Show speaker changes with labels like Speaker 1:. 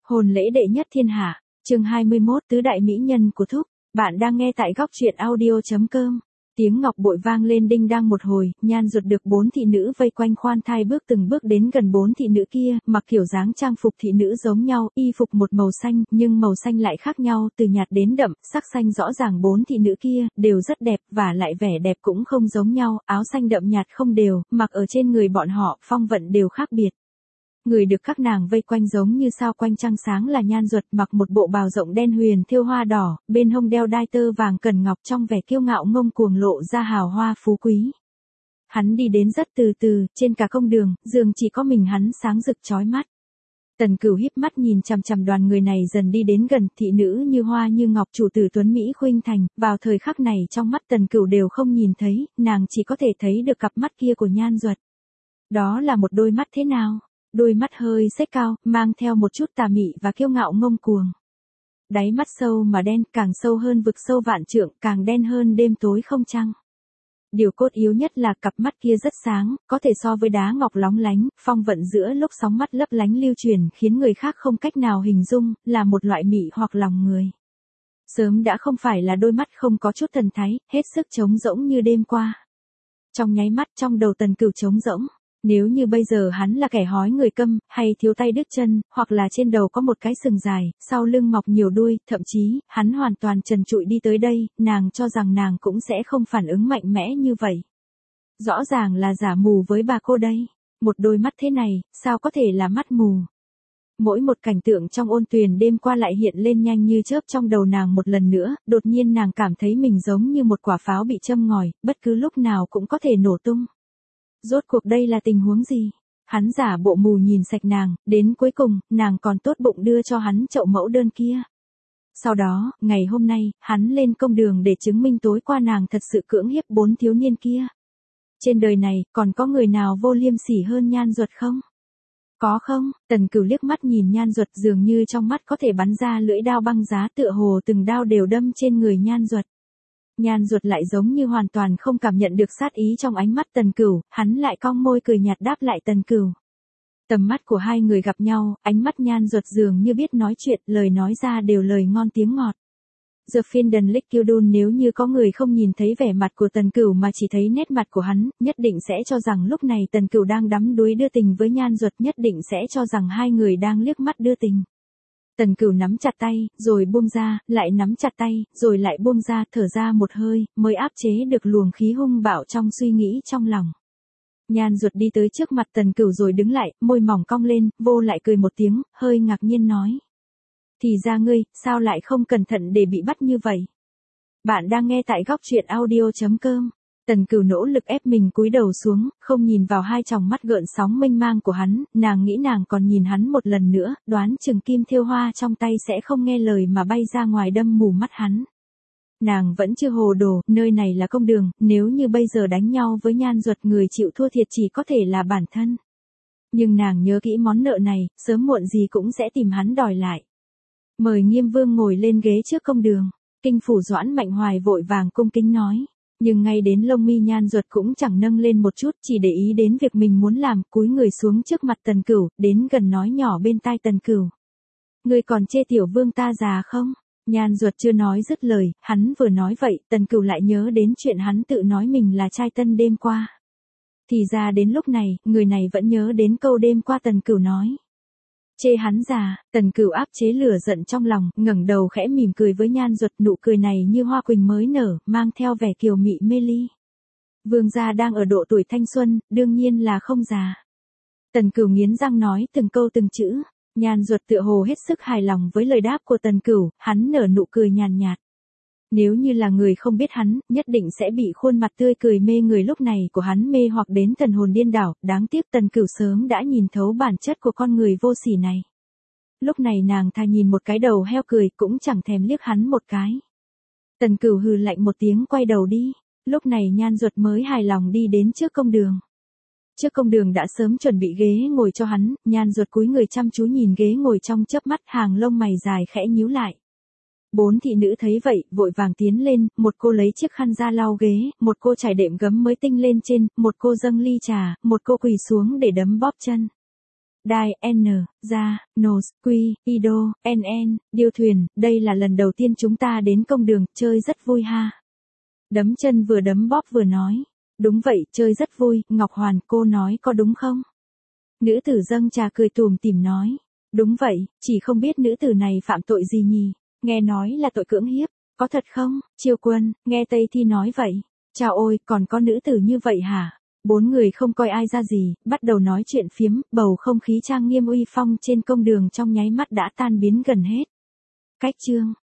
Speaker 1: Hôn lễ đệ nhất thiên hạ, chương 21 tứ đại mỹ nhân của Thúc. Bạn đang nghe tại góc truyện audio.com. Tiếng ngọc bội vang lên đinh đang một hồi, Nhan Duật được 4 thị nữ vây quanh khoan thai bước từng bước đến gần 4 thị nữ kia, mặc kiểu dáng trang phục thị nữ giống nhau, y phục một màu xanh, nhưng màu xanh lại khác nhau, từ nhạt đến đậm, sắc xanh rõ ràng. 4 thị nữ kia đều rất đẹp, và lại vẻ đẹp cũng không giống nhau, áo xanh đậm nhạt không đều, mặc ở trên người bọn họ, phong vận đều khác biệt. Người được các nàng vây quanh giống như sao quanh trăng sáng là Nhan Duật, mặc một bộ bào rộng đen huyền thêu hoa đỏ, bên hông đeo đai tơ vàng cần ngọc, trong vẻ kiêu ngạo ngông cuồng lộ ra hào hoa phú quý. Hắn đi đến rất từ từ, trên cả công đường, dường chỉ có mình hắn sáng rực chói mắt. Tần Cửu híp mắt nhìn chằm chằm đoàn người này dần đi đến gần, thị nữ như hoa như ngọc, chủ tử tuấn mỹ khuynh thành, vào thời khắc này trong mắt Tần Cửu đều không nhìn thấy, nàng chỉ có thể thấy được cặp mắt kia của Nhan Duật. Đó là một đôi mắt thế nào? Đôi mắt hơi xếch cao, mang theo một chút tà mị và kiêu ngạo ngông cuồng. Đáy mắt sâu mà đen, càng sâu hơn vực sâu vạn trượng, càng đen hơn đêm tối không trăng. Điều cốt yếu nhất là cặp mắt kia rất sáng, có thể so với đá ngọc lóng lánh, phong vận giữa lúc sóng mắt lấp lánh lưu truyền, khiến người khác không cách nào hình dung, là một loại mị hoặc lòng người. Sớm đã không phải là đôi mắt không có chút thần thái, hết sức trống rỗng như đêm qua. Trong nháy mắt trong đầu Tần Cửu trống rỗng. Nếu như bây giờ hắn là kẻ hói người câm, hay thiếu tay đứt chân, hoặc là trên đầu có một cái sừng dài, sau lưng mọc nhiều đuôi, thậm chí, hắn hoàn toàn trần trụi đi tới đây, nàng cho rằng nàng cũng sẽ không phản ứng mạnh mẽ như vậy. Rõ ràng là giả mù với bà cô đây. Một đôi mắt thế này, sao có thể là mắt mù? Mỗi một cảnh tượng trong ôn tuyền đêm qua lại hiện lên nhanh như chớp trong đầu nàng một lần nữa, đột nhiên nàng cảm thấy mình giống như một quả pháo bị châm ngòi, bất cứ lúc nào cũng có thể nổ tung. Rốt cuộc đây là tình huống gì? Hắn giả bộ mù nhìn sạch nàng, đến cuối cùng, nàng còn tốt bụng đưa cho hắn chậu mẫu đơn kia. Sau đó, ngày hôm nay, hắn lên công đường để chứng minh tối qua nàng thật sự cưỡng hiếp 4 thiếu niên kia. Trên đời này, còn có người nào vô liêm sỉ hơn Nhan Duật không? Có không? Tần Cửu liếc mắt nhìn Nhan Duật, dường như trong mắt có thể bắn ra lưỡi đao băng giá, tựa hồ từng đao đều đâm trên người Nhan Duật. Nhan Duật lại giống như hoàn toàn không cảm nhận được sát ý trong ánh mắt Tần Cửu, hắn lại cong môi cười nhạt đáp lại Tần Cửu. Tầm mắt của hai người gặp nhau, ánh mắt Nhan Duật dường như biết nói chuyện, lời nói ra đều lời ngon tiếng ngọt. The Finden Lickildun, nếu như có người không nhìn thấy vẻ mặt của Tần Cửu mà chỉ thấy nét mặt của hắn, nhất định sẽ cho rằng lúc này Tần Cửu đang đắm đuối đưa tình với Nhan Duật, nhất định sẽ cho rằng hai người đang liếc mắt đưa tình. Tần Cửu nắm chặt tay, rồi buông ra, lại nắm chặt tay, rồi lại buông ra, thở ra một hơi, mới áp chế được luồng khí hung bạo trong suy nghĩ trong lòng. Nhan Duật đi tới trước mặt Tần Cửu rồi đứng lại, môi mỏng cong lên, vô lại cười một tiếng, hơi ngạc nhiên nói. Thì ra ngươi, sao lại không cẩn thận để bị bắt như vậy? Bạn đang nghe tại góc truyện audio.com. Tần Cửu nỗ lực ép mình cúi đầu xuống, không nhìn vào hai tròng mắt gợn sóng mênh mang của hắn, nàng nghĩ nàng còn nhìn hắn một lần nữa, đoán chừng kim thêu hoa trong tay sẽ không nghe lời mà bay ra ngoài đâm mù mắt hắn. Nàng vẫn chưa hồ đồ, nơi này là công đường, nếu như bây giờ đánh nhau với Nhan Duật, người chịu thua thiệt chỉ có thể là bản thân. Nhưng nàng nhớ kỹ món nợ này, sớm muộn gì cũng sẽ tìm hắn đòi lại. Mời Nghiêm Vương ngồi lên ghế trước công đường. Kinh phủ Doãn Mạnh Hoài vội vàng cung kính nói. Nhưng ngay đến lông mi Nhan Duật cũng chẳng nâng lên một chút, chỉ để ý đến việc mình muốn làm, cúi người xuống trước mặt Tần Cửu, đến gần nói nhỏ bên tai Tần Cửu. Ngươi còn chê tiểu vương ta già không? Nhan Duật chưa nói dứt lời, hắn vừa nói vậy, Tần Cửu lại nhớ đến chuyện hắn tự nói mình là trai tân đêm qua. Thì ra đến lúc này, người này vẫn nhớ đến câu đêm qua Tần Cửu nói. Chê hắn già. Tần Cửu áp chế lửa giận trong lòng, ngẩng đầu khẽ mỉm cười với Nhan Duật, nụ cười này như hoa quỳnh mới nở, mang theo vẻ kiều mị mê ly. Vương gia đang ở độ tuổi thanh xuân, đương nhiên là không già. Tần Cửu nghiến răng nói từng câu từng chữ. Nhan Duật tựa hồ hết sức hài lòng với lời đáp của Tần Cửu, hắn nở nụ cười nhàn nhạt. Nếu như là người không biết hắn, nhất định sẽ bị khuôn mặt tươi cười mê người lúc này của hắn mê hoặc đến thần hồn điên đảo, đáng tiếc Tần Cửu sớm đã nhìn thấu bản chất của con người vô sỉ này. Lúc này nàng thà nhìn một cái đầu heo cười cũng chẳng thèm liếc hắn một cái. Tần Cửu hừ lạnh một tiếng quay đầu đi, lúc này Nhan Duật mới hài lòng đi đến trước công đường. Trước công đường đã sớm chuẩn bị ghế ngồi cho hắn, Nhan Duật cúi người chăm chú nhìn ghế ngồi trong chớp mắt, hàng lông mày dài khẽ nhíu lại. 4 thị nữ thấy vậy, vội vàng tiến lên, một cô lấy chiếc khăn ra lau ghế, một cô trải đệm gấm mới tinh lên trên, một cô dâng ly trà, một cô quỳ xuống để đấm bóp chân. đai, n, ra, nos, quy, ido, nn, điêu thuyền, đây là lần đầu tiên chúng ta đến công đường, chơi rất vui ha. Đấm chân vừa đấm bóp vừa nói. Đúng vậy, chơi rất vui, Ngọc Hoàn, cô nói có đúng không? Nữ tử dâng trà cười tủm tỉm nói. Đúng vậy, chỉ không biết nữ tử này phạm tội gì nhỉ? Nghe nói là tội cưỡng hiếp, có thật không? Chiêu Quân, nghe Tây Thi nói vậy. Chào ôi, còn có nữ tử như vậy hả? Bốn người không coi ai ra gì, bắt đầu nói chuyện phiếm, bầu không khí trang nghiêm uy phong trên công đường trong nháy mắt đã tan biến gần hết. Cách chương